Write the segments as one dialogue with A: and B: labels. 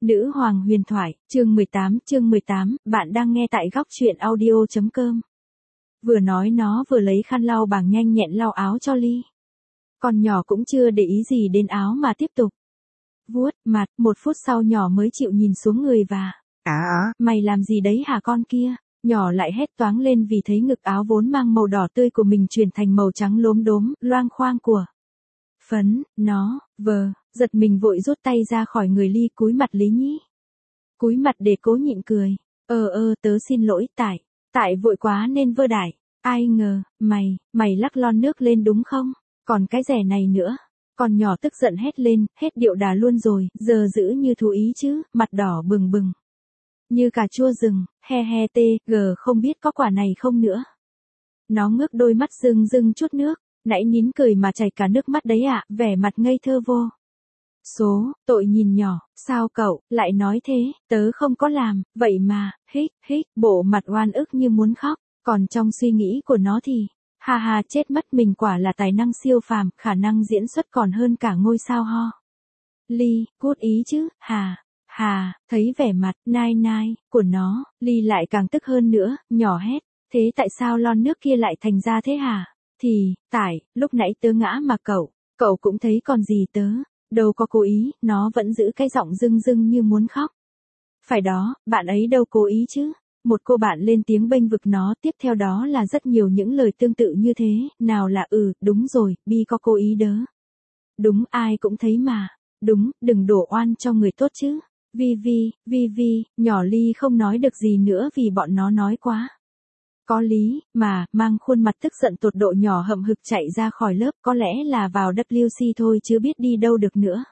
A: Nữ hoàng huyền thoại, chương 18, bạn đang nghe tại góc truyện audio.com. Vừa nói nó vừa lấy khăn lau bằng nhanh nhẹn lau áo cho Ly. Con nhỏ cũng chưa để ý gì đến áo mà tiếp tục vuốt mặt, 1 phút sau nhỏ mới chịu nhìn xuống người và mày làm gì đấy hả con kia? Nhỏ lại hét toáng lên vì thấy ngực áo vốn mang màu đỏ tươi của mình chuyển thành màu trắng lốm đốm, loang khoang của phấn, nó, giật mình vội rút tay ra khỏi người Ly cúi mặt Lý Nhĩ. Cúi mặt để cố nhịn cười. Tớ xin lỗi tại vội quá nên vơ đại. Ai ngờ, mày lắc lon nước lên đúng không? Còn cái rẻ này nữa. Con nhỏ tức giận hét lên, hết điệu đà luôn rồi, giờ giữ như thú ý chứ, mặt đỏ bừng bừng. Như cà chua rừng, không biết có quả này không nữa. Nó ngước đôi mắt rưng rưng chút nước. Nãy nín cười mà chảy cả nước mắt đấy ạ, vẻ mặt ngây thơ vô số, tội nhìn nhỏ, sao cậu, lại nói thế, tớ không có làm, vậy mà, bộ mặt oan ức như muốn khóc, còn trong suy nghĩ của nó thì, chết mất mình quả là tài năng siêu phàm, khả năng diễn xuất còn hơn cả ngôi sao ho. Ly, cút ý chứ, thấy vẻ mặt, nai, của nó, Ly lại càng tức hơn nữa, nhỏ hét, thế tại sao lon nước kia lại thành ra thế hả? Tại, lúc nãy tớ ngã mà cậu cũng thấy còn gì tớ, đâu có cố ý, nó vẫn giữ cái giọng rưng rưng như muốn khóc. Phải đó, bạn ấy đâu cố ý chứ. Một cô bạn lên tiếng bênh vực nó, tiếp theo đó là rất nhiều những lời tương tự như thế, nào là đúng rồi, Bi có cố ý đớ. Đúng, ai cũng thấy mà. Đúng, đừng đổ oan cho người tốt chứ. Vi, nhỏ Ly không nói được gì nữa vì bọn nó nói quá. Có lý, mà, mang khuôn mặt tức giận tột độ nhỏ hậm hực chạy ra khỏi lớp, có lẽ là vào WC thôi chứ biết đi đâu được nữa.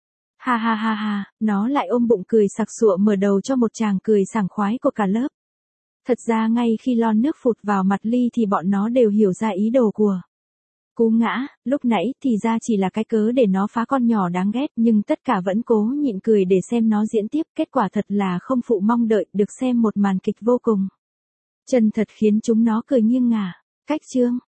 A: Nó lại ôm bụng cười sặc sụa mở đầu cho một tràng cười sảng khoái của cả lớp. Thật ra ngay khi lon nước phụt vào mặt Ly thì bọn nó đều hiểu ra ý đồ của cú ngã, lúc nãy thì ra chỉ là cái cớ để nó phá con nhỏ đáng ghét nhưng tất cả vẫn cố nhịn cười để xem nó diễn tiếp, kết quả thật là không phụ mong đợi được xem một màn kịch vô cùng chân thật khiến chúng nó cười nghiêng ngả. Cách chương